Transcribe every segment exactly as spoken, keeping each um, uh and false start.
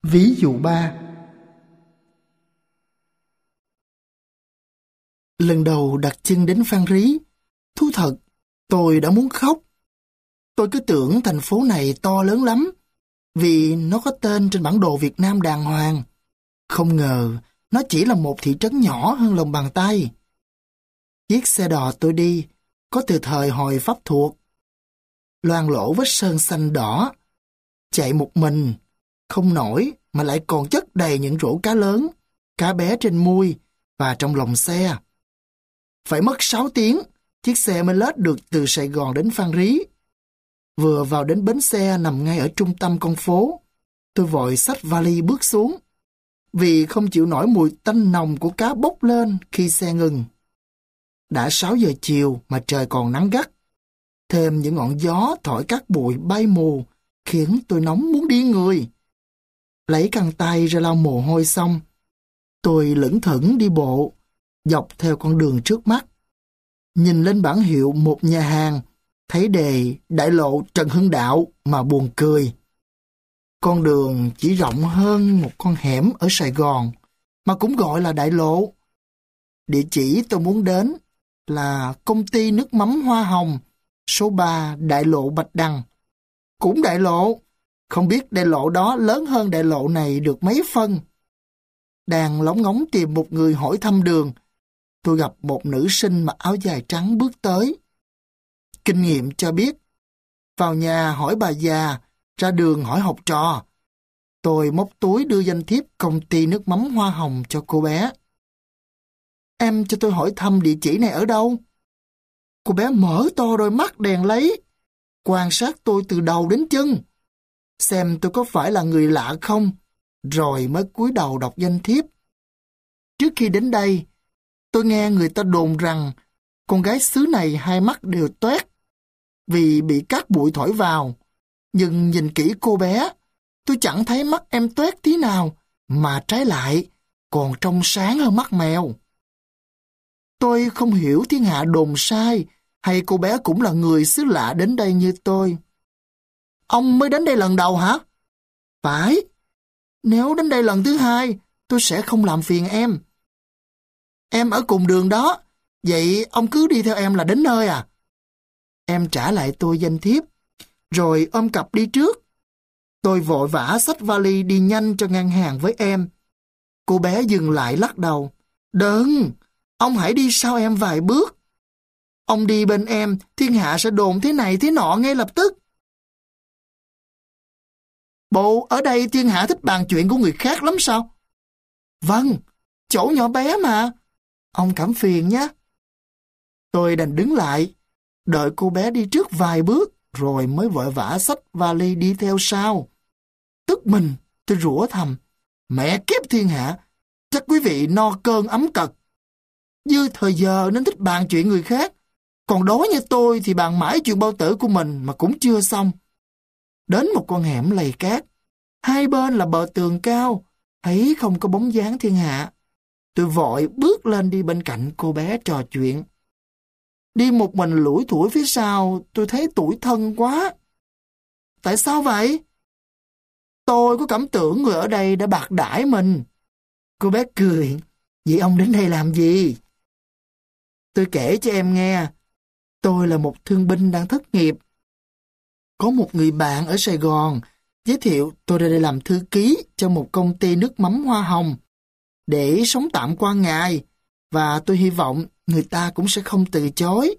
Ví dụ ba. Lần đầu đặt chân đến Phan Rí, thú thật, tôi đã muốn khóc. Tôi cứ tưởng thành phố này to lớn lắm, vì nó có tên trên bản đồ Việt Nam đàng hoàng. Không ngờ, nó chỉ là một thị trấn nhỏ hơn lòng bàn tay. Chiếc xe đò tôi đi, có từ thời hồi Pháp thuộc. Loang lỗ vết sơn xanh đỏ, chạy một mình, không nổi mà lại còn chất đầy những rổ cá lớn, cá bé trên mui và trong lòng xe. Phải mất sáu tiếng, chiếc xe mới lết được từ Sài Gòn đến Phan Rí. Vừa vào đến bến xe nằm ngay ở trung tâm con phố, tôi vội xách vali bước xuống, vì không chịu nổi mùi tanh nồng của cá bốc lên khi xe ngừng. Đã sáu giờ chiều mà trời còn nắng gắt, thêm những ngọn gió thổi cát bụi bay mù, khiến tôi nóng muốn điên người. Lấy khăn tay ra lau mồ hôi xong, tôi lững thững đi bộ, dọc theo con đường trước mắt. Nhìn lên bảng hiệu một nhà hàng, thấy đề đại lộ Trần Hưng Đạo mà buồn cười. Con đường chỉ rộng hơn một con hẻm ở Sài Gòn, mà cũng gọi là đại lộ. Địa chỉ tôi muốn đến là công ty nước mắm Hoa Hồng, số ba đại lộ Bạch Đằng. Cũng đại lộ, không biết đại lộ đó lớn hơn đại lộ này được mấy phân. Đang lóng ngóng tìm một người hỏi thăm đường, tôi gặp một nữ sinh mặc áo dài trắng bước tới. Kinh nghiệm cho biết, vào nhà hỏi bà già, ra đường hỏi học trò. Tôi móc túi đưa danh thiếp công ty nước mắm Hoa Hồng cho cô bé. Em cho tôi hỏi thăm địa chỉ này ở đâu? Cô bé mở to đôi mắt đèn lấy, quan sát tôi từ đầu đến chân, xem tôi có phải là người lạ không, rồi mới cúi đầu đọc danh thiếp. Trước khi đến đây, tôi nghe người ta đồn rằng con gái xứ này hai mắt đều toét vì bị cát bụi thổi vào. Nhưng nhìn kỹ cô bé, tôi chẳng thấy mắt em toét tí nào, mà trái lại còn trong sáng hơn mắt mèo. Tôi không hiểu thiên hạ đồn sai, hay cô bé cũng là người xứ lạ đến đây như tôi. Ông mới đến đây lần đầu hả? Phải. Nếu đến đây lần thứ hai, tôi sẽ không làm phiền em. Em ở cùng đường đó, vậy ông cứ đi theo em là đến nơi à? Em trả lại tôi danh thiếp, rồi ôm cặp đi trước. Tôi vội vã xách vali đi nhanh cho ngang hàng với em. Cô bé dừng lại lắc đầu. Đừng, ông hãy đi sau em vài bước. Ông đi bên em, thiên hạ sẽ đồn thế này thế nọ ngay lập tức. Bộ ở đây thiên hạ thích bàn chuyện của người khác lắm sao? Vâng, chỗ nhỏ bé mà. Ông cảm phiền nhé. Tôi đành đứng lại, đợi cô bé đi trước vài bước, rồi mới vội vã xách vali đi theo sau. Tức mình, tôi rủa thầm. Mẹ kiếp thiên hạ, chắc quý vị no cơn ấm cật. Dư thời giờ nên thích bàn chuyện người khác. Còn đói như tôi thì bàn mãi chuyện bao tử của mình mà cũng chưa xong. Đến một con hẻm lầy cát, hai bên là bờ tường cao, thấy không có bóng dáng thiên hạ. Tôi vội bước lên đi bên cạnh cô bé trò chuyện. Đi một mình lủi thủi phía sau, tôi thấy tủi thân quá. Tại sao vậy? Tôi có cảm tưởng người ở đây đã bạc đãi mình. Cô bé cười. Vậy ông đến đây làm gì? Tôi kể cho em nghe. Tôi là một thương binh đang thất nghiệp. Có một người bạn ở Sài Gòn giới thiệu tôi ra đây làm thư ký cho một công ty nước mắm Hoa Hồng để sống tạm qua ngày, và tôi hy vọng người ta cũng sẽ không từ chối.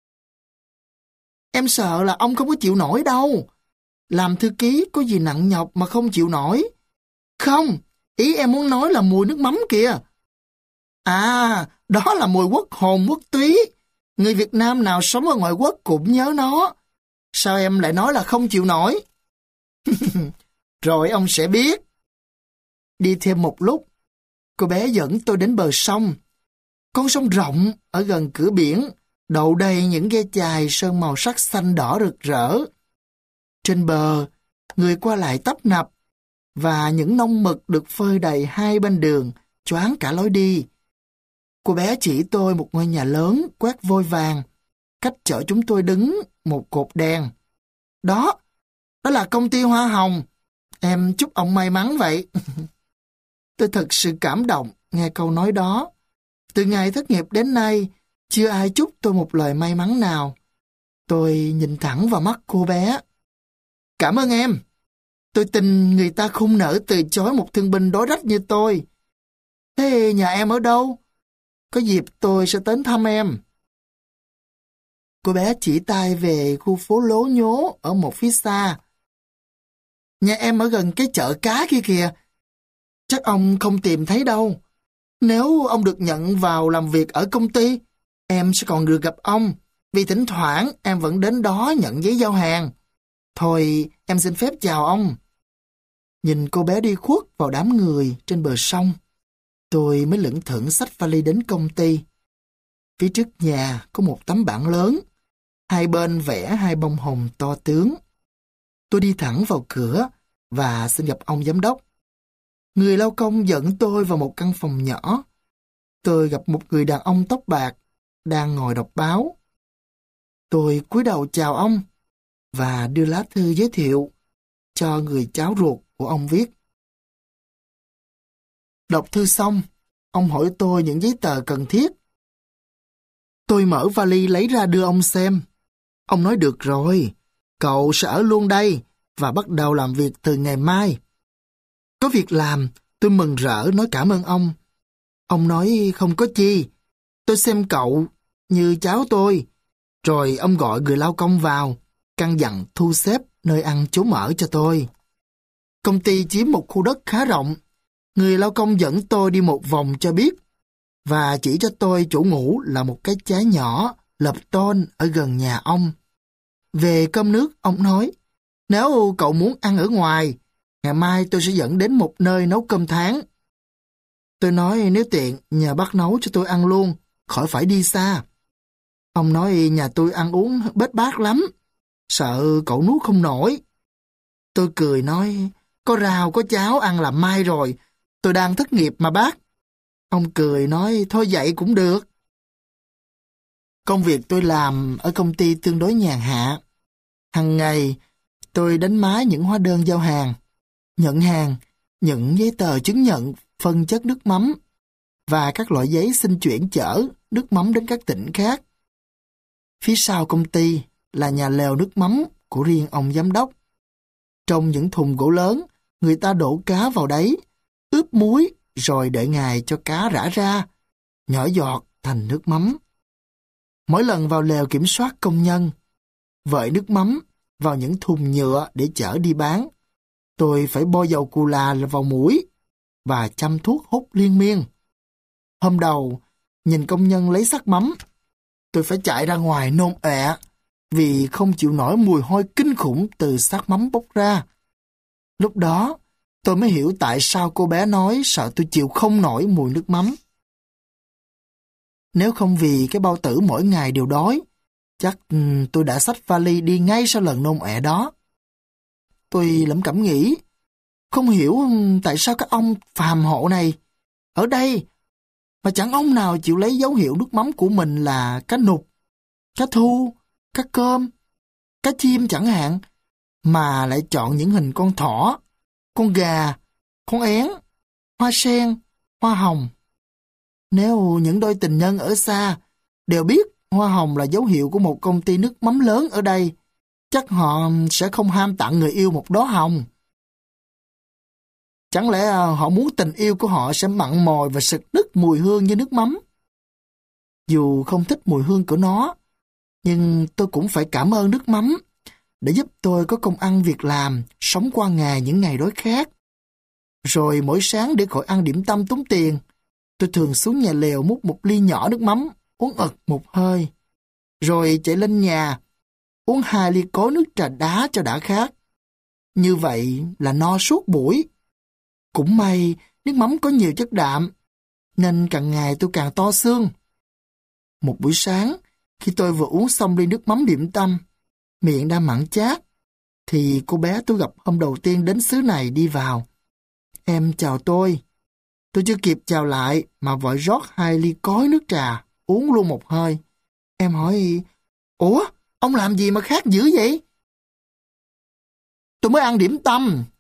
Em sợ là ông không có chịu nổi đâu. Làm thư ký có gì nặng nhọc mà không chịu nổi. Không, ý em muốn nói là mùi nước mắm kìa. À, đó là mùi quốc hồn quốc túy. Người Việt Nam nào sống ở ngoại quốc cũng nhớ nó. Sao em lại nói là không chịu nổi? Rồi ông sẽ biết. Đi thêm một lúc, cô bé dẫn tôi đến bờ sông. Con sông rộng ở gần cửa biển, đậu đầy những ghe chài sơn màu sắc xanh đỏ rực rỡ. Trên bờ, người qua lại tấp nập, và những nông mực được phơi đầy hai bên đường, choáng cả lối đi. Cô bé chỉ tôi một ngôi nhà lớn quét vôi vàng, cách chỗ chúng tôi đứng một cột đèn. Đó, đó là công ty Hoa Hồng. Em chúc ông may mắn vậy. Tôi thật sự cảm động nghe câu nói đó. Từ ngày thất nghiệp đến nay, chưa ai chúc tôi một lời may mắn nào. Tôi nhìn thẳng vào mắt cô bé. Cảm ơn em. Tôi tin người ta không nỡ từ chối một thương binh đói rách như tôi. Thế nhà em ở đâu? Có dịp tôi sẽ đến thăm em. Cô bé chỉ tay về khu phố lố nhố ở một phía xa. Nhà em ở gần cái chợ cá kia kìa. Chắc ông không tìm thấy đâu. Nếu ông được nhận vào làm việc ở công ty, em sẽ còn được gặp ông, vì thỉnh thoảng em vẫn đến đó nhận giấy giao hàng. Thôi, em xin phép chào ông. Nhìn cô bé đi khuất vào đám người trên bờ sông, tôi mới lững thững xách vali đến công ty. Phía trước nhà có một tấm bảng lớn, hai bên vẽ hai bông hồng to tướng. Tôi đi thẳng vào cửa và xin gặp ông giám đốc. Người lao công dẫn tôi vào một căn phòng nhỏ. Tôi gặp một người đàn ông tóc bạc đang ngồi đọc báo. Tôi cúi đầu chào ông và đưa lá thư giới thiệu cho người cháu ruột của ông viết. Đọc thư xong, ông hỏi tôi những giấy tờ cần thiết. Tôi mở vali lấy ra đưa ông xem. Ông nói được rồi, cậu sẽ ở luôn đây và bắt đầu làm việc từ ngày mai. Có việc làm, tôi mừng rỡ nói cảm ơn ông. Ông nói không có chi, tôi xem cậu như cháu tôi. Rồi ông gọi người lao công vào, căn dặn thu xếp nơi ăn trốn ở cho tôi. Công ty chiếm một khu đất khá rộng. Người lao công dẫn tôi đi một vòng cho biết và chỉ cho tôi chỗ ngủ là một cái trái nhỏ lợp tôn ở gần nhà ông. Về cơm nước, ông nói, nếu cậu muốn ăn ở ngoài, ngày mai tôi sẽ dẫn đến một nơi nấu cơm tháng. Tôi nói nếu tiện, nhà bác nấu cho tôi ăn luôn, khỏi phải đi xa. Ông nói nhà tôi ăn uống bết bát lắm, sợ cậu nuốt không nổi. Tôi cười nói, có rau có cháo ăn là mai rồi, tôi đang thất nghiệp mà bác. Ông cười nói, thôi vậy cũng được. Công việc tôi làm ở công ty tương đối nhàn hạ. Hằng ngày, tôi đánh máy những hóa đơn giao hàng, nhận hàng, những giấy tờ chứng nhận phân chất nước mắm và các loại giấy xin chuyển chở nước mắm đến các tỉnh khác. Phía sau công ty là nhà lèo nước mắm của riêng ông giám đốc. Trong những thùng gỗ lớn, người ta đổ cá vào đấy, ướp muối rồi đợi ngày cho cá rã ra, nhỏ giọt thành nước mắm. Mỗi lần vào lèo kiểm soát công nhân, vợi nước mắm vào những thùng nhựa để chở đi bán, tôi phải bôi dầu cù là vào mũi và chăm thuốc hút liên miên. Hôm đầu, nhìn công nhân lấy sắc mắm, tôi phải chạy ra ngoài nôn ọe vì không chịu nổi mùi hôi kinh khủng từ xác mắm bốc ra. Lúc đó, tôi mới hiểu tại sao cô bé nói sợ tôi chịu không nổi mùi nước mắm. Nếu không vì cái bao tử mỗi ngày đều đói, chắc tôi đã xách vali đi ngay sau lần nôn ọe đó. Tôi lẩm cẩm nghĩ, không hiểu tại sao các ông phàm hộ này ở đây mà chẳng ông nào chịu lấy dấu hiệu nước mắm của mình là cá nục, cá thu, cá cơm, cá chim chẳng hạn, mà lại chọn những hình con thỏ, con gà, con én, hoa sen, hoa hồng. Nếu những đôi tình nhân ở xa đều biết hoa hồng là dấu hiệu của một công ty nước mắm lớn ở đây, chắc họ sẽ không ham tặng người yêu một đóa hồng. Chẳng lẽ họ muốn tình yêu của họ sẽ mặn mòi và sực nức mùi hương như nước mắm? Dù không thích mùi hương của nó, nhưng tôi cũng phải cảm ơn nước mắm để giúp tôi có công ăn việc làm, sống qua ngày những ngày đói khát. Rồi mỗi sáng để khỏi ăn điểm tâm tốn tiền, tôi thường xuống nhà lèo múc một ly nhỏ nước mắm, uống ực một hơi. Rồi chạy lên nhà, uống hai ly cối nước trà đá cho đã khát. Như vậy là no suốt buổi. Cũng may nước mắm có nhiều chất đạm, nên càng ngày tôi càng to xương. Một buổi sáng, khi tôi vừa uống xong ly nước mắm điểm tâm, miệng đang mặn chát, thì cô bé tôi gặp hôm đầu tiên đến xứ này đi vào. Em chào tôi. Tôi chưa kịp chào lại mà vội rót hai ly cối nước trà, uống luôn một hơi. Em hỏi, ủa, ông làm gì mà khác dữ vậy? Tôi mới ăn điểm tâm,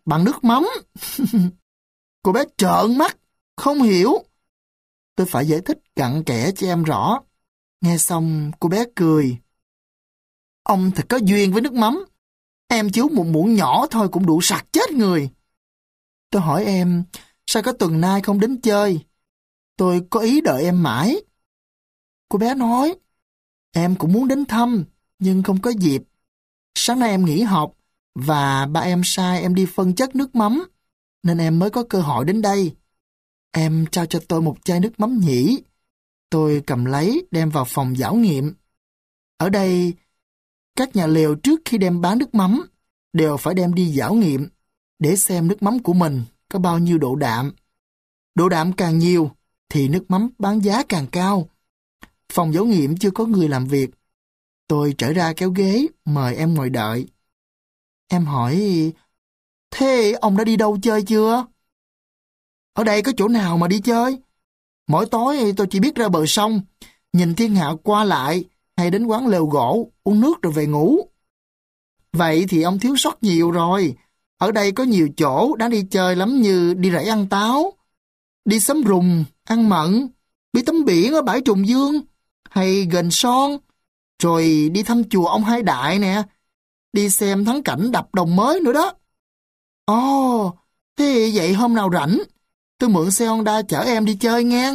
bằng nước mắm. Cô bé trợn mắt, không hiểu. Tôi phải giải thích cặn kẽ cho em rõ. Nghe xong cô bé cười. Ông thật có duyên với nước mắm. Em chỉ uống một muỗng nhỏ thôi cũng đủ sặc chết người. Tôi hỏi em, sao có tuần nay không đến chơi? Tôi có ý đợi em mãi. Cô bé nói, em cũng muốn đến thăm, nhưng không có dịp. Sáng nay em nghỉ học, và ba em sai em đi phân chất nước mắm, nên em mới có cơ hội đến đây. Em trao cho tôi một chai nước mắm nhỉ. Tôi cầm lấy, đem vào phòng giảo nghiệm. Ở đây, các nhà lều trước khi đem bán nước mắm, đều phải đem đi giảo nghiệm, để xem nước mắm của mình có bao nhiêu độ đạm. Độ đạm càng nhiều, thì nước mắm bán giá càng cao. Phòng giảo nghiệm chưa có người làm việc. Tôi trở ra kéo ghế, mời em ngồi đợi. Em hỏi, thế ông đã đi đâu chơi chưa? Ở đây có chỗ nào mà đi chơi? Mỗi tối tôi chỉ biết ra bờ sông, nhìn thiên hạ qua lại, hay đến quán lều gỗ, uống nước rồi về ngủ. Vậy thì ông thiếu sót nhiều rồi. Ở đây có nhiều chỗ đáng đi chơi lắm, như đi rẫy ăn táo, đi sắm rùng, ăn mận, đi tắm biển ở bãi Trùng Dương, hay Gần Son, rồi đi thăm chùa ông Hai Đại nè, đi xem thắng cảnh đập đồng mới nữa đó. Ồ, thế vậy hôm nào rảnh, tôi mượn xe Honda chở em đi chơi nghe.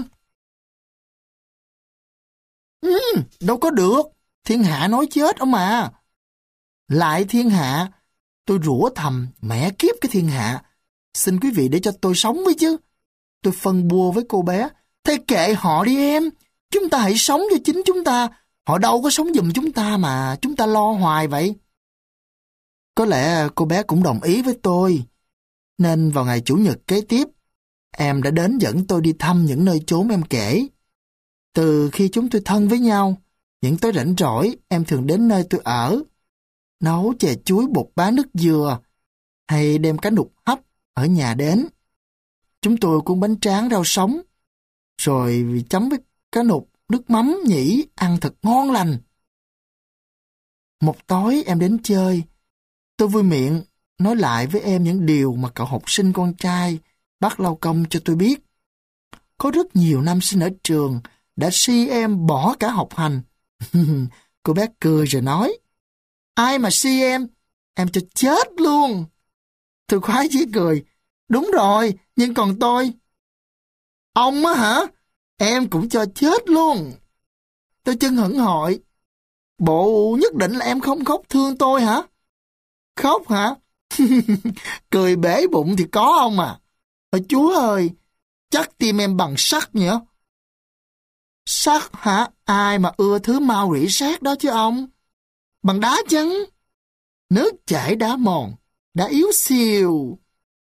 Ừ, đâu có được, thiên hạ nói chết ông mà. Lại thiên hạ, tôi rủa thầm, mẹ kiếp cái thiên hạ. Xin quý vị để cho tôi sống với chứ. Tôi phân bua với cô bé, thế kệ họ đi em, chúng ta hãy sống cho chính chúng ta, họ đâu có sống giùm chúng ta mà chúng ta lo hoài vậy. Có lẽ cô bé cũng đồng ý với tôi, nên vào ngày Chủ nhật kế tiếp, em đã đến dẫn tôi đi thăm những nơi chốn em kể. Từ khi chúng tôi thân với nhau, những tối rảnh rỗi em thường đến nơi tôi ở, nấu chè chuối bột bá nước dừa, hay đem cá nục hấp ở nhà đến. Chúng tôi cuốn bánh tráng rau sống, rồi vì chấm với cá nục, nước mắm nhỉ, ăn thật ngon lành. Một tối em đến chơi, tôi vui miệng nói lại với em những điều mà cậu học sinh con trai bác Lao Công cho tôi biết. Có rất nhiều nam sinh ở trường đã si em bỏ cả học hành. Cô bé cười rồi nói, ai mà si em, em cho chết luôn. Tôi khoái chí cười, đúng rồi, nhưng còn tôi. Ông á hả? Em cũng cho chết luôn. Tôi chân hững hội, bộ nhất định là em không khóc thương tôi hả? Khóc hả? Cười bể bụng thì có ông à. Ôi Chúa ơi, chắc tim em bằng sắt nhỉ? Sắt hả? Ai mà ưa thứ mau rỉ sét đó chứ ông? Bằng đá chăng? Nước chảy đá mòn, đá yếu xìu.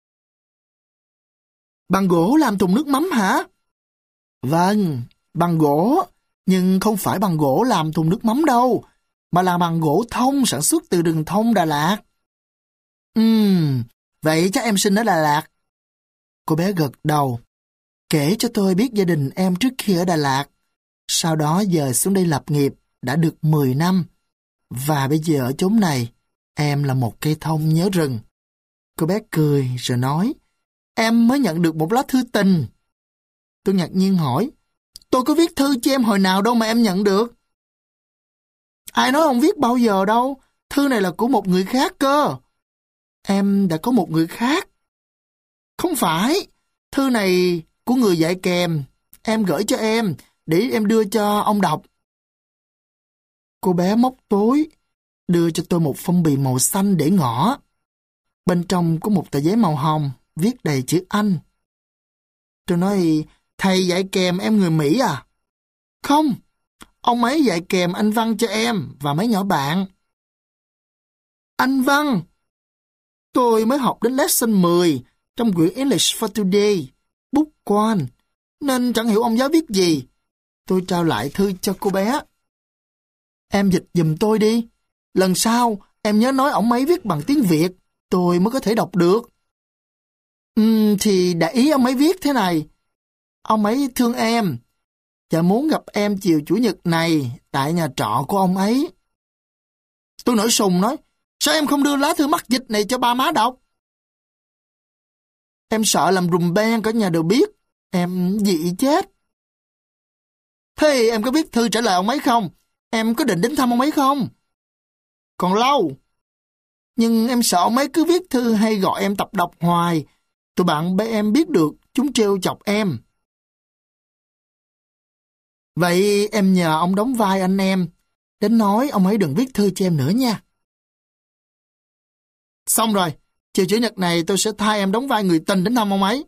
Bằng gỗ làm thùng nước mắm hả? Vâng, bằng gỗ, nhưng không phải bằng gỗ làm thùng nước mắm đâu, mà là bằng gỗ thông sản xuất từ rừng thông Đà Lạt. Ừm, vậy chắc em sinh ở Đà Lạt. Cô bé gật đầu, kể cho tôi biết gia đình em trước khi ở Đà Lạt, sau đó dời xuống đây lập nghiệp đã được mười năm, và bây giờ ở chốn này, em là một cây thông nhớ rừng. Cô bé cười rồi nói, em mới nhận được một lá thư tình. Tôi ngạc nhiên hỏi, tôi có viết thư cho em hồi nào đâu mà em nhận được. Ai nói ông viết bao giờ đâu, thư này là của một người khác cơ. Em đã có một người khác. Không phải, thư này của người dạy kèm, em gửi cho em, để em đưa cho ông đọc. Cô bé móc túi, đưa cho tôi một phong bì màu xanh để ngỏ. Bên trong có một tờ giấy màu hồng, viết đầy chữ Anh. Tôi nói, thầy dạy kèm em người Mỹ à? Không, ông ấy dạy kèm Anh văn cho em và mấy nhỏ bạn. Anh văn? Tôi mới học đến lesson mười trong quyển English for Today, book one, nên chẳng hiểu ông giáo viết gì. Tôi trao lại thư cho cô bé. Em dịch giùm tôi đi. Lần sau, em nhớ nói ông ấy viết bằng tiếng Việt, tôi mới có thể đọc được. Ừm, thì đại ý ông ấy viết thế này. Ông ấy thương em, và muốn gặp em chiều Chủ nhật này tại nhà trọ của ông ấy. Tôi nổi sùng nói, sao em không đưa lá thư mắc dịch này cho ba má đọc? Em sợ làm rùm beng cả nhà đều biết. Em dị chết. Thế em có viết thư trả lời ông ấy không? Em có định đến thăm ông ấy không? Còn lâu. Nhưng em sợ ông ấy cứ viết thư hay gọi em tập đọc hoài. Tụi bạn bé em biết được, chúng trêu chọc em. Vậy em nhờ ông đóng vai anh em, đến nói ông ấy đừng viết thư cho em nữa nha. Xong rồi, chiều Chủ nhật này tôi sẽ thay em đóng vai người tình đến thăm ông ấy.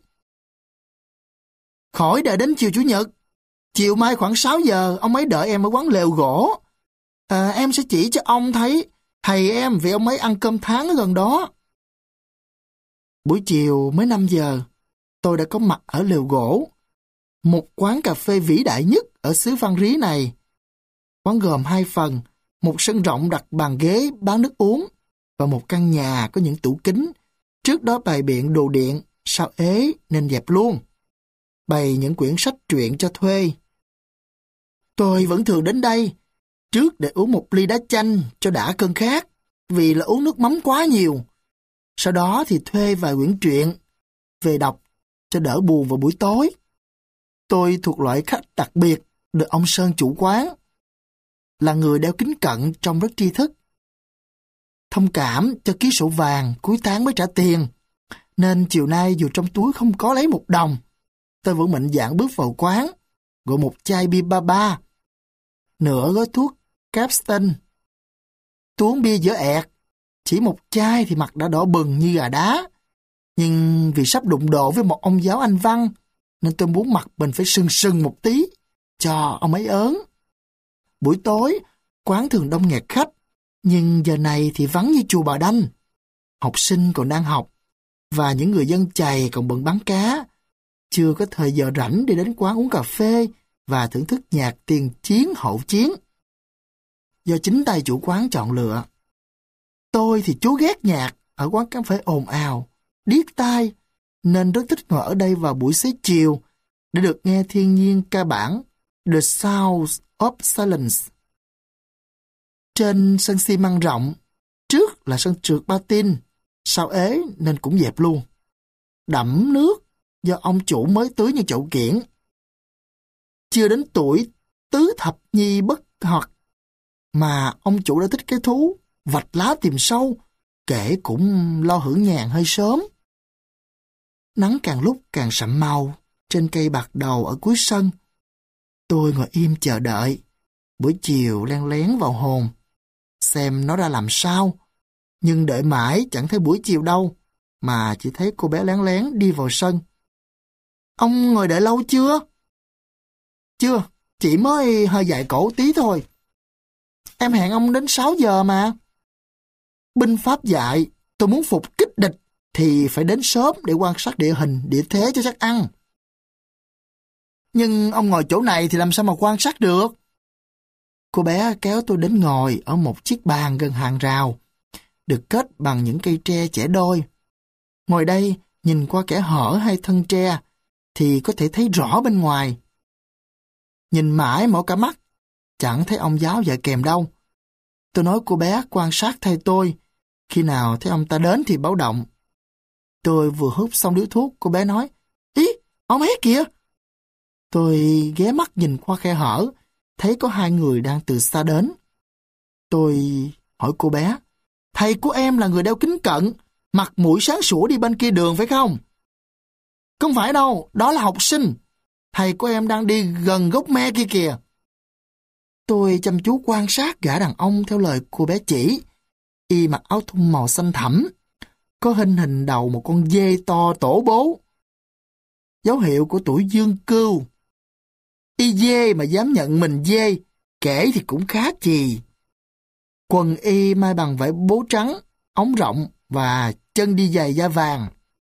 Khỏi đợi đến chiều Chủ nhật. Chiều mai khoảng sáu giờ, ông ấy đợi em ở quán lều gỗ. À, em sẽ chỉ cho ông thấy thầy em vì ông ấy ăn cơm tháng ở gần đó. Buổi chiều mới năm giờ, tôi đã có mặt ở lều gỗ, một quán cà phê vĩ đại nhất ở xứ Văn Rí này. Quán gồm hai phần, một sân rộng đặt bàn ghế bán nước uống và một căn nhà có những tủ kính. Trước đó bày biện đồ điện, sao ế nên dẹp luôn. Bày những quyển sách truyện cho thuê. Tôi vẫn thường đến đây, trước để uống một ly đá chanh cho đã cơn khát, vì là uống nước mắm quá nhiều. Sau đó thì thuê vài quyển truyện, về đọc cho đỡ buồn vào buổi tối. Tôi thuộc loại khách đặc biệt được ông Sơn chủ quán, là người đeo kính cận trông rất tri thức. Thông cảm cho ký sổ vàng cuối tháng mới trả tiền, nên chiều nay dù trong túi không có lấy một đồng, tôi vẫn mạnh dạn bước vào quán, gọi một chai bia ba ba, nửa gói thuốc Capstan, tuống bia dở ẹt. Chỉ một chai thì mặt đã đỏ bừng như gà đá, nhưng vì sắp đụng độ với một ông giáo Anh văn, nên tôi muốn mặt mình phải sưng sưng một tí, cho ông ấy ớn. Buổi tối, quán thường đông nghẹt khách, nhưng giờ này thì vắng như chùa Bà Đanh. Học sinh còn đang học, và những người dân chày còn bận bán cá. Chưa có thời giờ rảnh để đến quán uống cà phê và thưởng thức nhạc tiền chiến hậu chiến, do chính tay chủ quán chọn lựa. Tôi thì chú ghét nhạc ở quán cà phê ồn ào, điếc tai, nên rất thích ngồi ở đây vào buổi xế chiều để được nghe thiên nhiên ca bản The Sounds of Silence. Trên sân xi măng rộng, trước là sân trượt patin, sao ế nên cũng dẹp luôn. Đẫm nước do ông chủ mới tưới như chậu kiển. Chưa đến tuổi tứ thập nhi bất hoạt mà ông chủ đã thích cái thú vạch lá tìm sâu, kể cũng lo hưởng nhàn hơi sớm. Nắng càng lúc càng sậm màu trên cây bạc đầu ở cuối sân. Tôi ngồi im chờ đợi, buổi chiều len lén vào hồn, xem nó ra làm sao. Nhưng đợi mãi chẳng thấy buổi chiều đâu, mà chỉ thấy cô bé lén lén đi vào sân. Ông ngồi đợi lâu chưa? Chưa, chỉ mới hơi dại cổ tí thôi. Em hẹn ông đến sáu giờ mà. Binh pháp dạy, tôi muốn phục kích địch thì phải đến sớm để quan sát địa hình, địa thế cho chắc ăn. Nhưng ông ngồi chỗ này thì làm sao mà quan sát được? Cô bé kéo tôi đến ngồi ở một chiếc bàn gần hàng rào, được kết bằng những cây tre chẻ đôi. Ngồi đây, nhìn qua kẽ hở hai thân tre, thì có thể thấy rõ bên ngoài. Nhìn mãi mỏi cả mắt, chẳng thấy ông giáo dạy kèm đâu. Tôi nói cô bé quan sát thay tôi, khi nào thấy ông ta đến thì báo động. Tôi vừa hút xong điếu thuốc, cô bé nói, ý, ông ấy kìa. Tôi ghé mắt nhìn qua khe hở, thấy có hai người đang từ xa đến. Tôi hỏi cô bé, thầy của em là người đeo kính cận, mặt mũi sáng sủa đi bên kia đường phải không? Không phải đâu, đó là học sinh. Thầy của em đang đi gần gốc me kia kìa. Tôi chăm chú quan sát gã đàn ông theo lời cô bé chỉ. Y mặc áo thun màu xanh thẳm, có hình hình đầu một con dê to tổ bố, dấu hiệu của tuổi dương cưu. Y dê mà dám nhận mình dê, kể thì cũng khá chì. Quần y may bằng vải bố trắng, ống rộng và chân đi giày da vàng.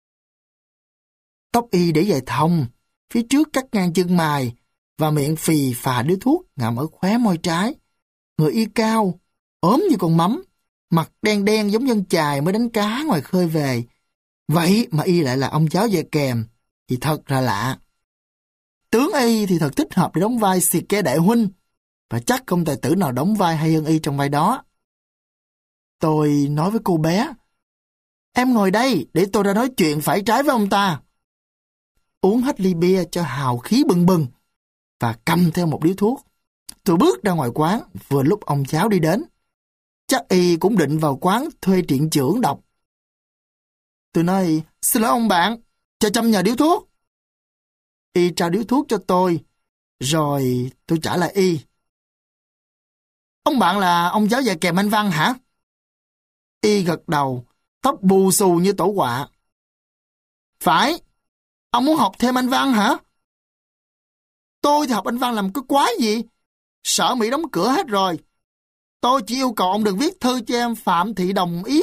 Tóc y để dài thòng, phía trước cắt ngang chân mày, và miệng phì phà điếu thuốc ngậm ở khóe môi trái. Người y cao, ốm như con mắm, mặt đen đen giống dân chài mới đánh cá ngoài khơi về. Vậy mà y lại là ông giáo dạy kèm, thì thật là lạ. Tướng y thì thật thích hợp để đóng vai xì ke đại huynh, và chắc không tài tử nào đóng vai hay hơn y trong vai đó. Tôi nói với cô bé, Em ngồi đây để tôi ra nói chuyện phải trái với ông ta. Uống hết ly bia cho hào khí bừng bừng và cầm theo một điếu thuốc. Tôi bước ra ngoài quán vừa lúc ông cháu đi đến. Chắc y cũng định vào quán thuê truyện chưởng đọc. Tôi nói, xin lỗi ông bạn, cho chăm nhờ điếu thuốc. Y trao điếu thuốc cho tôi, rồi tôi trả lại y. Ông bạn là ông giáo dạy kèm anh Văn hả? Y gật đầu, tóc bù xù như tổ quạ. Phải, ông muốn học thêm anh Văn hả? Tôi thì học anh Văn làm cái quái gì? Sở Mỹ đóng cửa hết rồi. Tôi chỉ yêu cầu ông đừng viết thư cho em Phạm Thị đồng ý.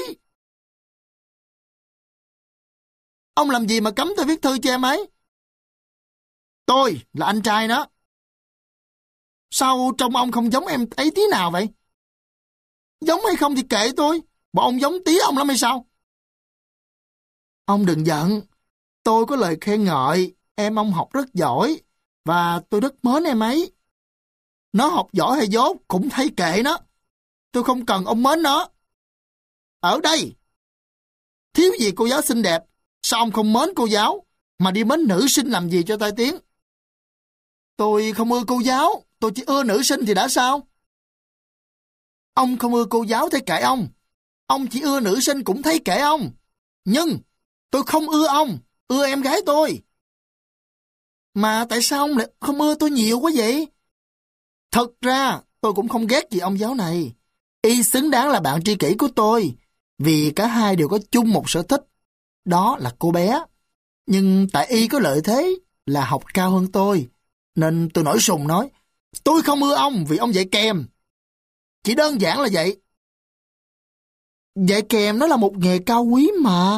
Ông làm gì mà cấm tôi viết thư cho em ấy? Tôi là anh trai nó. Sao trông ông không giống em ấy tí nào vậy? Giống hay không thì kệ tôi. Bộ ông giống tí ông lắm hay sao? Ông đừng giận. Tôi có lời khen ngợi. Em ông học rất giỏi. Và tôi rất mến em ấy. Nó học giỏi hay dốt cũng thấy kệ nó. Tôi không cần ông mến nó. Ở đây, thiếu gì cô giáo xinh đẹp. Sao ông không mến cô giáo, mà đi mến nữ sinh làm gì cho tai tiếng? Tôi không ưa cô giáo, tôi chỉ ưa nữ sinh thì đã sao? Ông không ưa cô giáo thấy kệ ông. Ông chỉ ưa nữ sinh cũng thấy kệ ông. Nhưng tôi không ưa ông, ưa em gái tôi. Mà tại sao ông lại không ưa tôi nhiều quá vậy? Thật ra tôi cũng không ghét gì ông giáo này. Y xứng đáng là bạn tri kỷ của tôi, vì cả hai đều có chung một sở thích, đó là cô bé. Nhưng tại Y có lợi thế là học cao hơn tôi, nên tôi nổi sùng nói, tôi không ưa ông vì ông dạy kèm. Chỉ đơn giản là vậy. Dạy kèm nó là một nghề cao quý mà.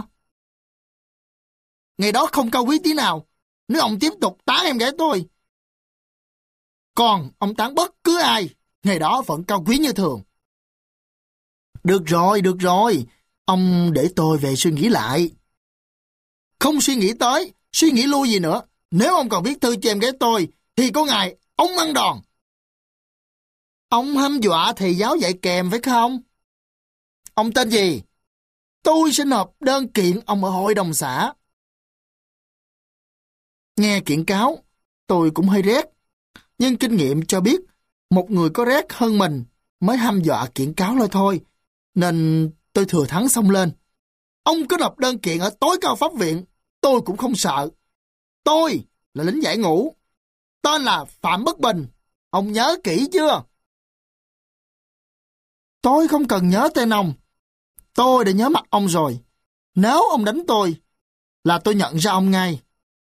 Nghề đó không cao quý tí nào, nếu ông tiếp tục tán em gái tôi. Còn ông tán bất cứ ai, nghề đó vẫn cao quý như thường. Được rồi, được rồi, ông để tôi về suy nghĩ lại. Không suy nghĩ tới, suy nghĩ lui gì nữa. Nếu ông còn viết thư cho em gái tôi, thì có ngày ông ăn đòn. Ông hăm dọa thầy giáo dạy kèm phải không? Ông tên gì? Tôi sẽ nộp đơn kiện ông ở hội đồng xã. Nghe kiện cáo, tôi cũng hơi rét. Nhưng kinh nghiệm cho biết, một người có rét hơn mình mới hăm dọa kiện cáo lại thôi. Nên tôi thừa thắng xông lên. Ông cứ nộp đơn kiện ở tối cao pháp viện, tôi cũng không sợ. Tôi là lính giải ngũ, tên là Phạm Bất Bình. Ông nhớ kỹ chưa? Tôi không cần nhớ tên ông. Tôi đã nhớ mặt ông rồi. Nếu ông đánh tôi, là tôi nhận ra ông ngay.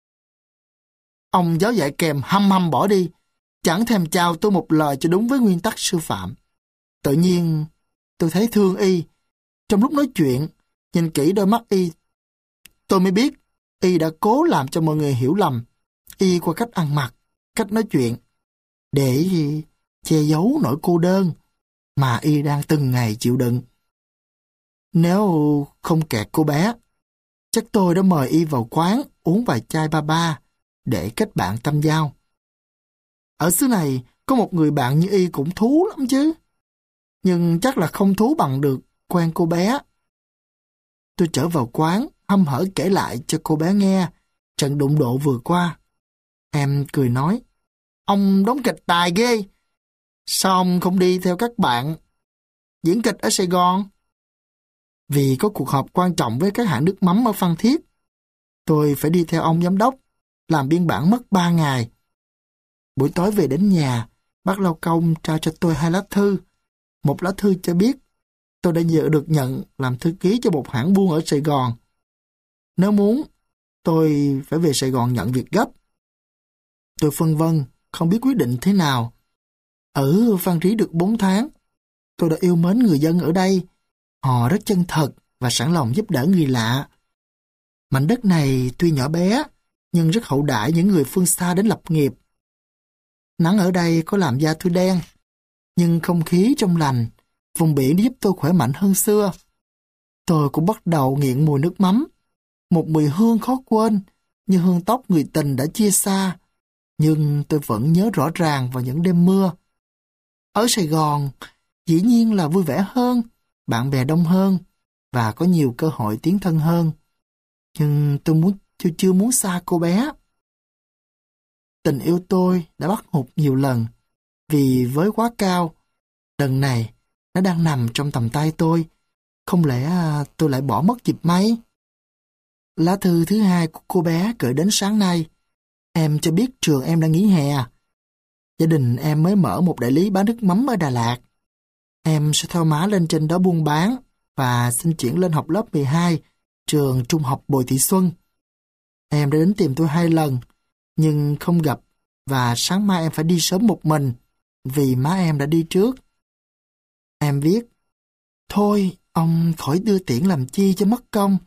Ông giáo dạy kèm hăm hăm bỏ đi, chẳng thèm chào tôi một lời cho đúng với nguyên tắc sư phạm. Tự nhiên, tôi thấy thương Y. Trong lúc nói chuyện, nhìn kỹ đôi mắt Y, tôi mới biết Y đã cố làm cho mọi người hiểu lầm Y qua cách ăn mặc, cách nói chuyện, để che giấu nỗi cô đơn mà Y đang từng ngày chịu đựng. Nếu không kẹt cô bé, chắc tôi đã mời Y vào quán uống vài chai ba ba để kết bạn tâm giao. Ở xứ này có một người bạn như Y cũng thú lắm chứ. Nhưng chắc là không thú bằng được quen cô bé. Tôi trở vào quán, hăm hở kể lại cho cô bé nghe trận đụng độ vừa qua. Em cười nói, ông đóng kịch tài ghê. Sao ông không đi theo các bạn diễn kịch ở Sài Gòn? Vì có cuộc họp quan trọng với các hãng nước mắm ở Phan Thiết. Tôi phải đi theo ông giám đốc, làm biên bản mất ba ngày. Buổi tối về đến nhà, bác lao công trao cho tôi hai lá thư. Một lá thư cho biết tôi đã dự được nhận làm thư ký cho một hãng buôn ở Sài Gòn. Nếu muốn, tôi phải về Sài Gòn nhận việc gấp. Tôi phân vân, không biết quyết định thế nào. Ở Phan Rí được bốn tháng, tôi đã yêu mến người dân ở đây. Họ rất chân thật và sẵn lòng giúp đỡ người lạ. Mảnh đất này tuy nhỏ bé, nhưng rất hậu đãi những người phương xa đến lập nghiệp. Nắng ở đây có làm da tôi đen, nhưng không khí trong lành, vùng biển giúp tôi khỏe mạnh hơn xưa. Tôi cũng bắt đầu nghiện mùi nước mắm, một mùi hương khó quên, như hương tóc người tình đã chia xa. Nhưng tôi vẫn nhớ rõ ràng vào những đêm mưa. Ở Sài Gòn, dĩ nhiên là vui vẻ hơn, bạn bè đông hơn, và có nhiều cơ hội tiến thân hơn. Nhưng tôi muốn tôi chưa muốn xa cô bé. Tình yêu tôi đã bắt hụt nhiều lần vì với quá cao. Lần này nó đang nằm trong tầm tay tôi. Không lẽ tôi lại bỏ mất dịp may? Lá thư thứ hai của cô bé gửi đến sáng nay. Em cho biết trường em đang nghỉ hè. Gia đình em mới mở một đại lý bán nước mắm ở Đà Lạt. Em sẽ theo má lên trên đó buôn bán và xin chuyển lên học lớp mười hai trường trung học Bùi Thị Xuân. Em đã đến tìm tôi hai lần nhưng không gặp và sáng mai em phải đi sớm một mình vì má em đã đi trước. Em viết: thôi ông khỏi đưa tiễn làm chi cho mất công.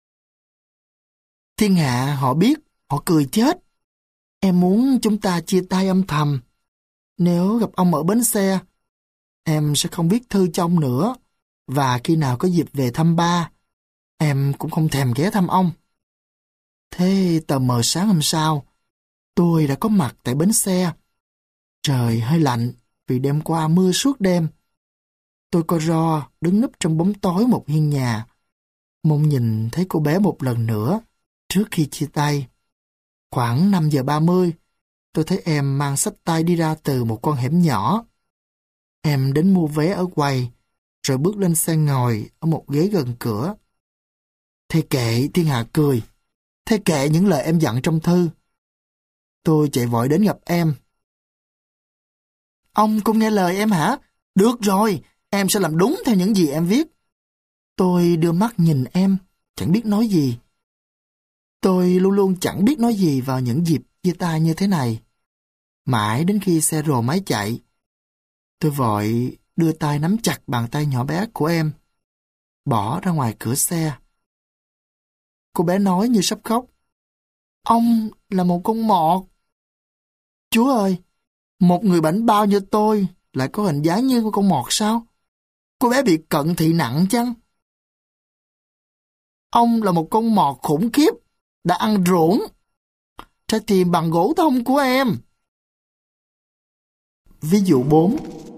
Thiên hạ họ biết, họ cười chết. Em muốn chúng ta chia tay âm thầm. Nếu gặp ông ở bến xe, em sẽ không viết thư cho ông nữa, và khi nào có dịp về thăm ba, em cũng không thèm ghé thăm ông. Thế tờ mờ sáng hôm sau, tôi đã có mặt tại bến xe. Trời hơi lạnh vì đêm qua mưa suốt đêm. Tôi co ro đứng núp trong bóng tối một hiên nhà, mong nhìn thấy cô bé một lần nữa trước khi chia tay. Khoảng năm giờ ba mươi, tôi thấy em mang xách tay đi ra từ một con hẻm nhỏ. Em đến mua vé ở quầy, rồi bước lên xe ngồi ở một ghế gần cửa. Thế kệ, thiên hạ cười. Thế kệ những lời em dặn trong thư. Tôi chạy vội đến gặp em. Ông không nghe lời em hả? Được rồi, em sẽ làm đúng theo những gì em viết. Tôi đưa mắt nhìn em, chẳng biết nói gì. Tôi luôn luôn chẳng biết nói gì vào những dịp chia tay như thế này. Mãi đến khi xe rồ máy chạy, tôi vội đưa tay nắm chặt bàn tay nhỏ bé của em, bỏ ra ngoài cửa xe. Cô bé nói như sắp khóc. Ông là một con mọt. Chúa ơi, một người bảnh bao như tôi lại có hình dáng như con mọt sao? Cô bé bị cận thị nặng chăng? Ông là một con mọt khủng khiếp, đã ăn rỗng trái tim bằng gỗ thông của em. Ví dụ bốn.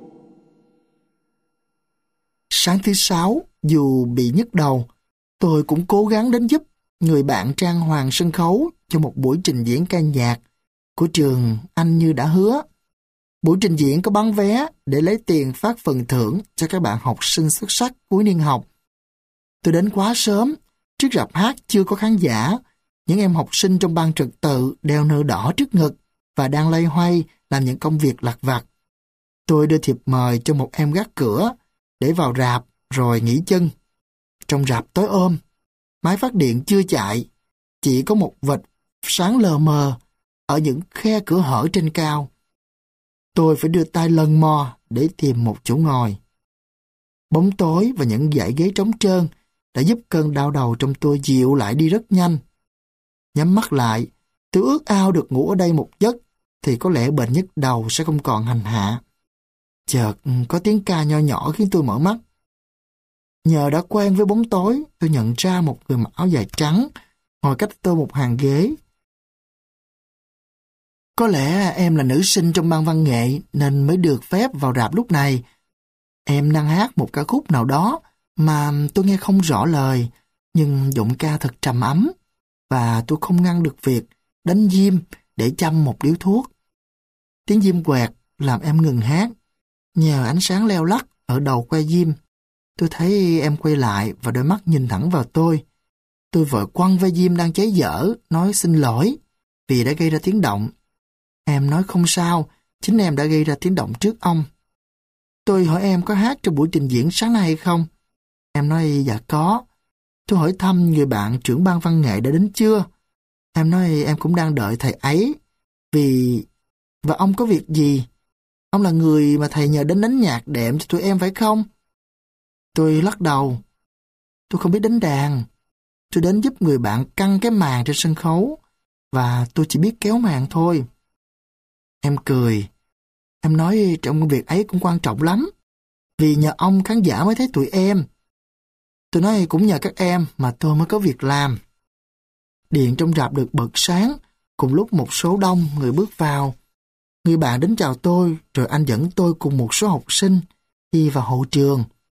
Sáng thứ sáu, dù bị nhức đầu, tôi cũng cố gắng đến giúp người bạn trang hoàng sân khấu cho một buổi trình diễn ca nhạc của trường anh như đã hứa. Buổi trình diễn có bán vé để lấy tiền phát phần thưởng cho các bạn học sinh xuất sắc cuối niên học. Tôi đến quá sớm, trước rạp hát chưa có khán giả. Những em học sinh trong ban trật tự đeo nơ đỏ trước ngực và đang loay hoay làm những công việc lặt vặt. Tôi đưa thiệp mời cho một em gác cửa để vào rạp rồi nghỉ chân. Trong rạp tối ôm, máy phát điện chưa chạy, chỉ có một vệt sáng lờ mờ ở những khe cửa hở trên cao. Tôi phải đưa tay lần mò để tìm một chỗ ngồi. Bóng tối và những dãy ghế trống trơn đã giúp cơn đau đầu trong tôi dịu lại đi rất nhanh. Nhắm mắt lại, tôi ước ao được ngủ ở đây một giấc, thì có lẽ bệnh nhức đầu sẽ không còn hành hạ. Chợt có tiếng ca nho nhỏ khiến tôi mở mắt. Nhờ đã quen với bóng tối, tôi nhận ra một người mặc áo dài trắng ngồi cách tôi một hàng ghế. Có lẽ em là nữ sinh trong ban văn nghệ nên mới được phép vào rạp lúc này. Em đang hát một ca khúc nào đó mà tôi nghe không rõ lời, nhưng giọng ca thật trầm ấm, và tôi không ngăn được việc đánh diêm để châm một điếu thuốc. Tiếng diêm quẹt làm em ngừng hát. Nhờ ánh sáng leo lắt ở đầu que diêm, tôi thấy em quay lại và đôi mắt nhìn thẳng vào tôi. Tôi vội quăng ve diêm đang cháy dở, nói xin lỗi vì đã gây ra tiếng động. Em nói không sao, chính em đã gây ra tiếng động trước ông. Tôi hỏi em có hát trong buổi trình diễn sáng nay hay không? Em nói dạ có. Tôi hỏi thăm người bạn trưởng ban văn nghệ đã đến chưa? Em nói em cũng đang đợi thầy ấy. Vì... Và ông có việc gì? Ông là người mà thầy nhờ đến đánh nhạc đệm cho tụi em phải không? Tôi lắc đầu. Tôi không biết đánh đàn. Tôi đến giúp người bạn căng cái màn trên sân khấu, và tôi chỉ biết kéo màn thôi. Em cười. Em nói trong công việc ấy cũng quan trọng lắm, vì nhờ ông khán giả mới thấy tụi em. Tôi nói cũng nhờ các em mà tôi mới có việc làm. Điện trong rạp được bật sáng, cùng lúc một số đông người bước vào. Người bạn đến chào tôi, rồi anh dẫn tôi cùng một số học sinh đi vào hậu trường.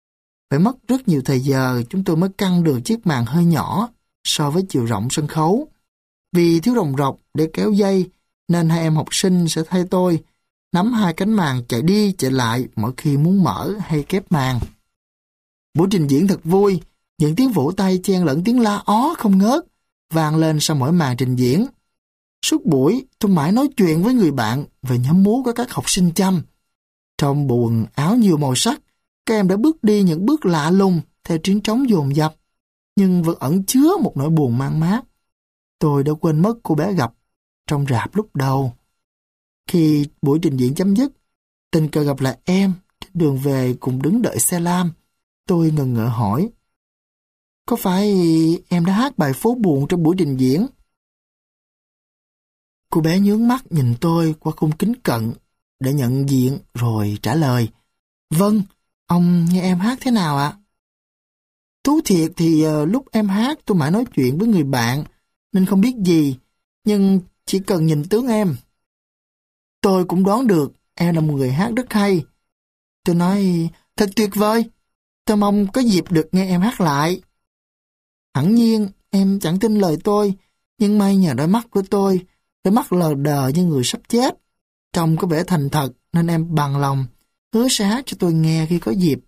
Phải mất rất nhiều thời giờ chúng tôi mới căng được chiếc màn hơi nhỏ so với chiều rộng sân khấu. Vì thiếu rồng rọc để kéo dây, nên hai em học sinh sẽ thay tôi nắm hai cánh màn chạy đi chạy lại mỗi khi muốn mở hay kép màn. Buổi trình diễn thật vui, những tiếng vỗ tay chen lẫn tiếng la ó không ngớt vang lên sau mỗi màn trình diễn. Suốt buổi tôi mãi nói chuyện với người bạn về nhóm múa của các học sinh chăm. Trong bộ quần áo nhiều màu sắc, các em đã bước đi những bước lạ lùng theo tiếng trống dồn dập, nhưng vẫn ẩn chứa một nỗi buồn man mác. Tôi đã quên mất cô bé gặp trong rạp lúc đầu. Khi buổi trình diễn chấm dứt, tình cờ gặp lại em trên đường về cùng đứng đợi xe lam. Tôi ngần ngợ hỏi, có phải em đã hát bài phố buồn trong buổi trình diễn? Cô bé nhướng mắt nhìn tôi qua khung kính cận để nhận diện rồi trả lời, vâng, ông nghe em hát thế nào ạ? Thú thiệt thì uh, lúc em hát tôi mãi nói chuyện với người bạn nên không biết gì, nhưng chỉ cần nhìn tướng em, tôi cũng đoán được em là một người hát rất hay. Tôi nói, thật tuyệt vời, tôi mong có dịp được nghe em hát lại. Hẳn nhiên em chẳng tin lời tôi, nhưng may nhờ đôi mắt của tôi, đôi mắt lờ đờ như người sắp chết, trông có vẻ thành thật nên em bằng lòng hứa sẽ hát cho tôi nghe khi có dịp.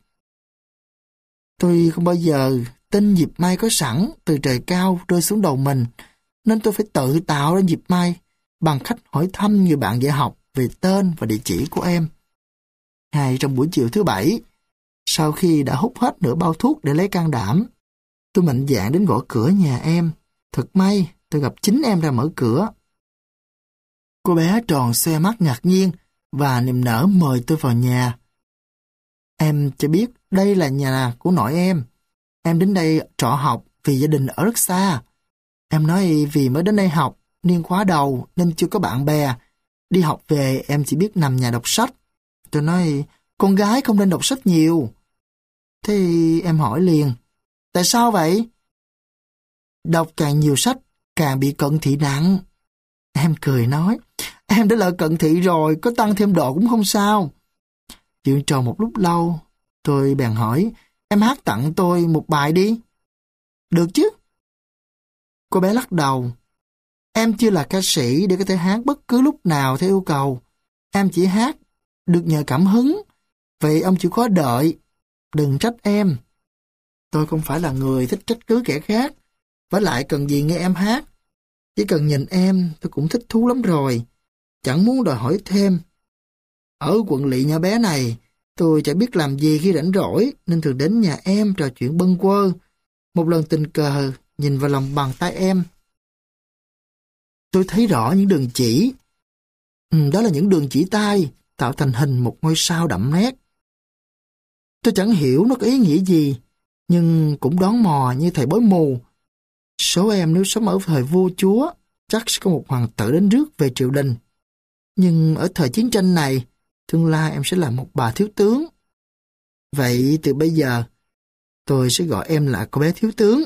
Tôi không bao giờ tin dịp may có sẵn từ trời cao rơi xuống đầu mình, nên tôi phải tự tạo ra dịp may bằng cách hỏi thăm người bạn dạy học về tên và địa chỉ của em. Hay trong buổi chiều thứ bảy, sau khi đã hút hết nửa bao thuốc để lấy can đảm, tôi mạnh dạn đến gõ cửa nhà em. Thật may tôi gặp chính em ra mở cửa. Cô bé tròn xoe mắt ngạc nhiên và niềm nở mời tôi vào nhà. Em cho biết đây là nhà của nội em. Em đến đây trọ học vì gia đình ở rất xa. Em nói vì mới đến đây học, niên khóa đầu nên chưa có bạn bè. Đi học về em chỉ biết nằm nhà đọc sách. Tôi nói con gái không nên đọc sách nhiều. Thế em hỏi liền, tại sao vậy? Đọc càng nhiều sách càng bị cận thị nặng. Em cười nói, em đã là cận thị rồi, có tăng thêm độ cũng không sao. Chuyện trò một lúc lâu, tôi bèn hỏi, em hát tặng tôi một bài đi. Được chứ? Cô bé lắc đầu. Em chưa là ca sĩ để có thể hát bất cứ lúc nào theo yêu cầu. Em chỉ hát được nhờ cảm hứng. Vậy ông chịu khó đợi. Đừng trách em. Tôi không phải là người thích trách cứ kẻ khác. Với lại cần gì nghe em hát. Chỉ cần nhìn em tôi cũng thích thú lắm rồi. Chẳng muốn đòi hỏi thêm. Ở quận lỵ nhỏ bé này, tôi chẳng biết làm gì khi rảnh rỗi nên thường đến nhà em trò chuyện bâng quơ. Một lần tình cờ nhìn vào lòng bàn tay em, tôi thấy rõ những đường chỉ. Ừ, đó là những đường chỉ tay tạo thành hình một ngôi sao đậm nét. Tôi chẳng hiểu nó có ý nghĩa gì, nhưng cũng đoán mò như thầy bói mù. Số em nếu sống ở thời vua chúa, chắc sẽ có một hoàng tử đến rước về triều đình. Nhưng ở thời chiến tranh này, tương lai em sẽ là một bà thiếu tướng. Vậy từ bây giờ, tôi sẽ gọi em là cô bé thiếu tướng.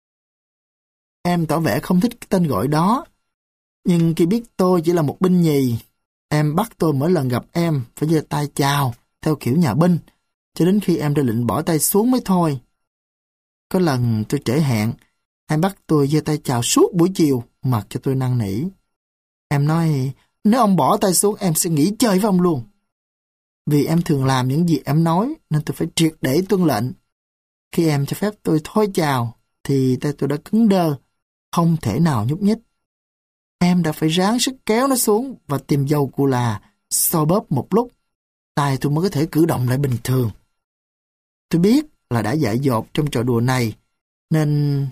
Em tỏ vẻ không thích cái tên gọi đó. Nhưng khi biết tôi chỉ là một binh nhì, em bắt tôi mỗi lần gặp em phải giơ tay chào theo kiểu nhà binh, cho đến khi em ra lệnh bỏ tay xuống mới thôi. Có lần tôi trễ hẹn, em bắt tôi giơ tay chào suốt buổi chiều, mặc cho tôi năn nỉ. Em nói, nếu ông bỏ tay xuống em sẽ nghỉ chơi với ông luôn. Vì em thường làm những gì em nói nên tôi phải triệt để tuân lệnh. Khi em cho phép tôi thôi chào thì tay tôi đã cứng đơ, không thể nào nhúc nhích. Em đã phải ráng sức kéo nó xuống và tìm dầu cù là so bóp một lúc, tay tôi mới có thể cử động lại bình thường. Tôi biết là đã dại dột trong trò đùa này, nên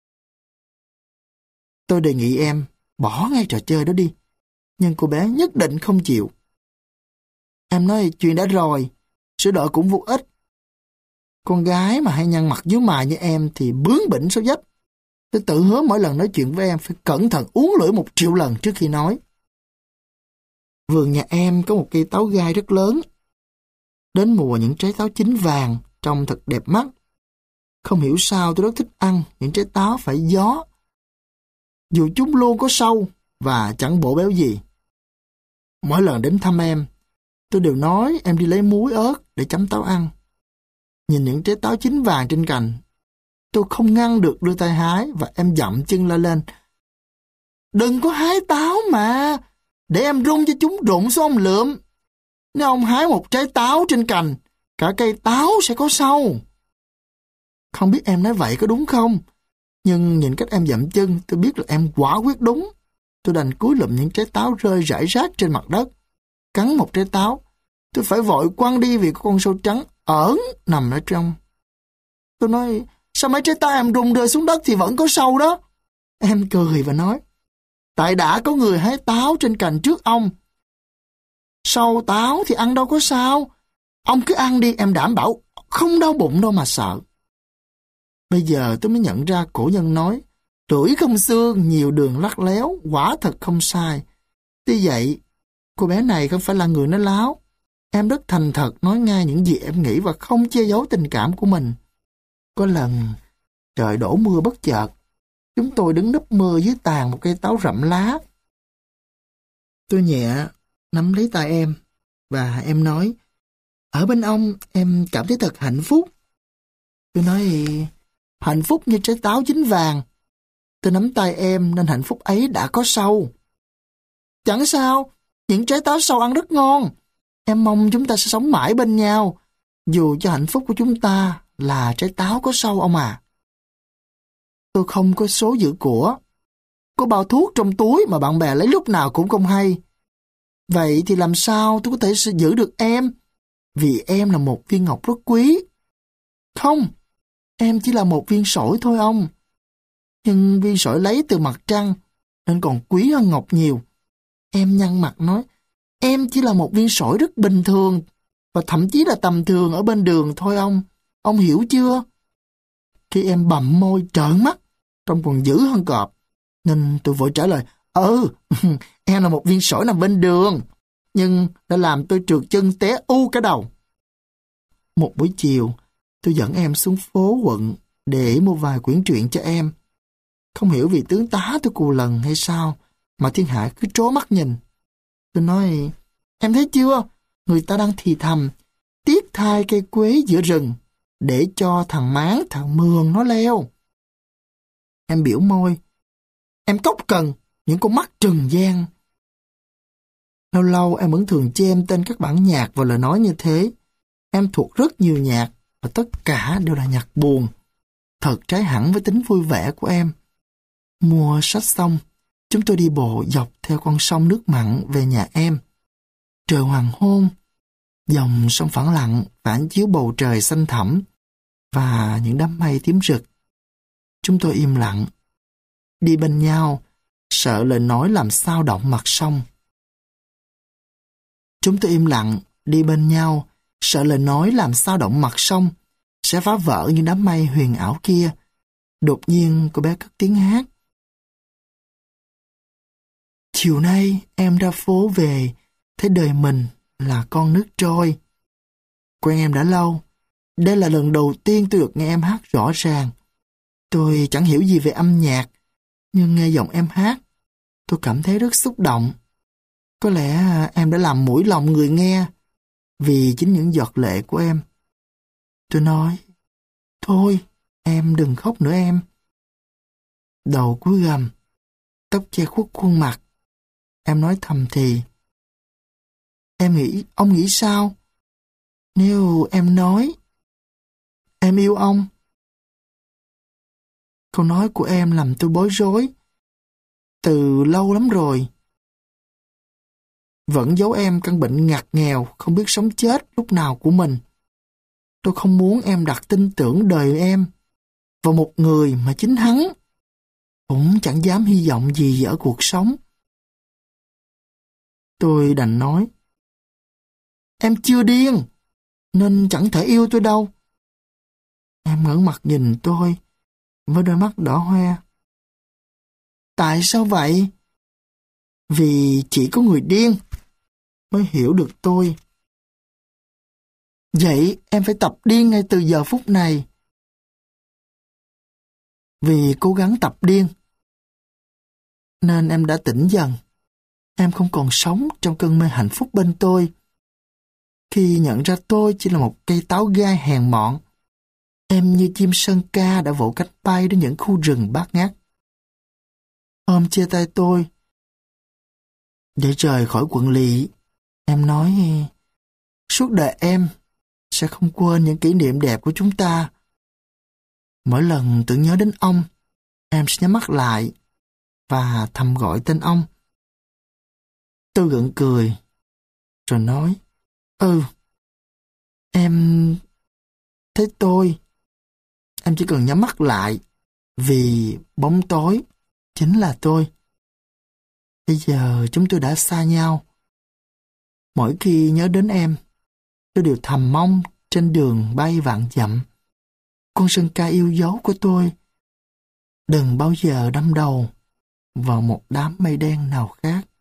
tôi đề nghị em bỏ ngay trò chơi đó đi. Nhưng cô bé nhất định không chịu. Em nói chuyện đã rồi, sửa đổi cũng vô ích. Con gái mà hay nhăn mặt dưới mày như em thì bướng bỉnh số dách. Tôi tự hứa mỗi lần nói chuyện với em phải cẩn thận uống lưỡi một triệu lần trước khi nói. Vườn nhà em có một cây táo gai rất lớn. Đến mùa những trái táo chín vàng, trông thật đẹp mắt. Không hiểu sao tôi rất thích ăn những trái táo phải gió, dù chúng luôn có sâu và chẳng bổ béo gì. Mỗi lần đến thăm em, tôi đều nói em đi lấy muối ớt để chấm táo ăn. nhìn những trái táo chín vàng trên cành. Tôi không ngăn được đưa tay hái và em dậm chân la lên. Đừng có hái táo mà, để em rung cho chúng rụng xuống ông lượm. Nếu ông hái một trái táo trên cành, cả cây táo sẽ có sâu. Không biết em nói vậy có đúng không? Nhưng nhìn cách em dậm chân, tôi biết là em quả quyết đúng. Tôi đành cúi lụm những trái táo rơi rải rác trên mặt đất. Cắn một trái táo, tôi phải vội quăng đi vì có con sâu trắng ẩn nằm ở trong. Tôi nói, sao mấy trái táo em rung rơi xuống đất thì vẫn có sâu đó? Em cười và nói, tại đã có người hái táo trên cành trước ông. Sâu táo thì ăn đâu có sao. Ông cứ ăn đi, em đảm bảo không đau bụng đâu mà sợ. Bây giờ tôi mới nhận ra cổ nhân nói, lưỡi không xương, nhiều đường lắt léo, quả thật không sai. Tuy vậy, cô bé này không phải là người nói láo. Em rất thành thật nói ngay những gì em nghĩ và không che giấu tình cảm của mình. Có lần, trời đổ mưa bất chợt. Chúng tôi đứng núp mưa dưới tàn một cây táo rậm lá. Tôi nhẹ nắm lấy tay em và em nói, ở bên ông em cảm thấy thật hạnh phúc. Tôi nói, hạnh phúc như trái táo chín vàng. Tôi nắm tay em nên hạnh phúc ấy đã có sâu. Chẳng sao, những trái táo sâu ăn rất ngon. Em mong chúng ta sẽ sống mãi bên nhau, dù cho hạnh phúc của chúng ta là trái táo có sâu ông à. Tôi không có số giữ của. Có bao thuốc trong túi mà bạn bè lấy lúc nào cũng không hay. Vậy thì làm sao tôi có thể giữ được em? Vì em là một viên ngọc rất quý. Không, em chỉ là một viên sỏi thôi ông. Nhưng viên sỏi lấy từ mặt trăng nên còn quý hơn ngọc nhiều. Em nhăn mặt nói, em chỉ là một viên sỏi rất bình thường và thậm chí là tầm thường ở bên đường thôi ông. Ông hiểu chưa? Khi em bặm môi trợn mắt, trông còn dữ hơn cọp, nên tôi vội trả lời, ừ, em là một viên sỏi nằm bên đường, nhưng đã làm tôi trượt chân té u cả đầu. Một buổi chiều, tôi dẫn em xuống phố quận để mua vài quyển truyện cho em. Không hiểu vì tướng tá tôi cù lần hay sao, mà thiên hạ cứ trố mắt nhìn. Tôi nói, em thấy chưa, người ta đang thì thầm, tiếc thai cây quế giữa rừng, để cho thằng Máng, thằng Mường nó leo. Em biểu môi, em cốc cần, những con mắt trừng gian. Lâu lâu em vẫn thường chêm tên các bản nhạc và lời nói như thế. Em thuộc rất nhiều nhạc, và tất cả đều là nhạc buồn. Thật trái hẳn với tính vui vẻ của em. Mua sách xong, chúng tôi đi bộ dọc theo con sông nước mặn về nhà em. Trời hoàng hôn, dòng sông phẳng lặng phản chiếu bầu trời xanh thẳm và những đám mây tím rực. Chúng tôi im lặng, đi bên nhau, sợ lời nói làm xao động mặt sông. Chúng tôi im lặng, đi bên nhau, sợ lời nói làm xao động mặt sông, sẽ phá vỡ những đám mây huyền ảo kia. Đột nhiên cô bé cất tiếng hát. Chiều nay em ra phố về, thấy đời mình là con nước trôi. Quen em đã lâu, đây là lần đầu tiên tôi được nghe em hát rõ ràng. Tôi chẳng hiểu gì về âm nhạc, nhưng nghe giọng em hát, tôi cảm thấy rất xúc động. Có lẽ em đã làm mũi lòng người nghe, vì chính những giọt lệ của em. Tôi nói, thôi, em đừng khóc nữa em. Đầu cúi gằm, tóc che khuất khuôn mặt. Em nói thầm thì, em nghĩ, ông nghĩ sao? Nếu em nói, em yêu ông. Câu nói của em làm tôi bối rối. Từ lâu lắm rồi. Vẫn giấu em căn bệnh ngặt nghèo, không biết sống chết lúc nào của mình. Tôi không muốn em đặt tin tưởng đời em vào một người mà chính hắn cũng chẳng dám hy vọng gì ở cuộc sống. Tôi đành nói, em chưa điên, nên chẳng thể yêu tôi đâu. Em ngẩng mặt nhìn tôi với đôi mắt đỏ hoe. Tại sao vậy? Vì chỉ có người điên mới hiểu được tôi. Vậy em phải tập điên ngay từ giờ phút này. Vì cố gắng tập điên nên em đã tỉnh dần. Em không còn sống trong cơn mê hạnh phúc bên tôi. Khi nhận ra tôi chỉ là một cây táo gai hèn mọn, Em như chim sơn ca đã vỗ cánh bay đến những khu rừng bát ngát. Ôm chia tay tôi. Để rời khỏi quận lỵ, em nói suốt đời em sẽ không quên những kỷ niệm đẹp của chúng ta. Mỗi lần tưởng nhớ đến ông, em sẽ nhắm mắt lại và thầm gọi tên ông. Tôi gượng cười, rồi nói, ừ, em thấy tôi, em chỉ cần nhắm mắt lại, vì bóng tối chính là tôi. Bây giờ chúng tôi đã xa nhau. Mỗi khi nhớ đến em, tôi đều thầm mong trên đường bay vạn dặm, con sơn ca yêu dấu của tôi đừng bao giờ đâm đầu vào một đám mây đen nào khác.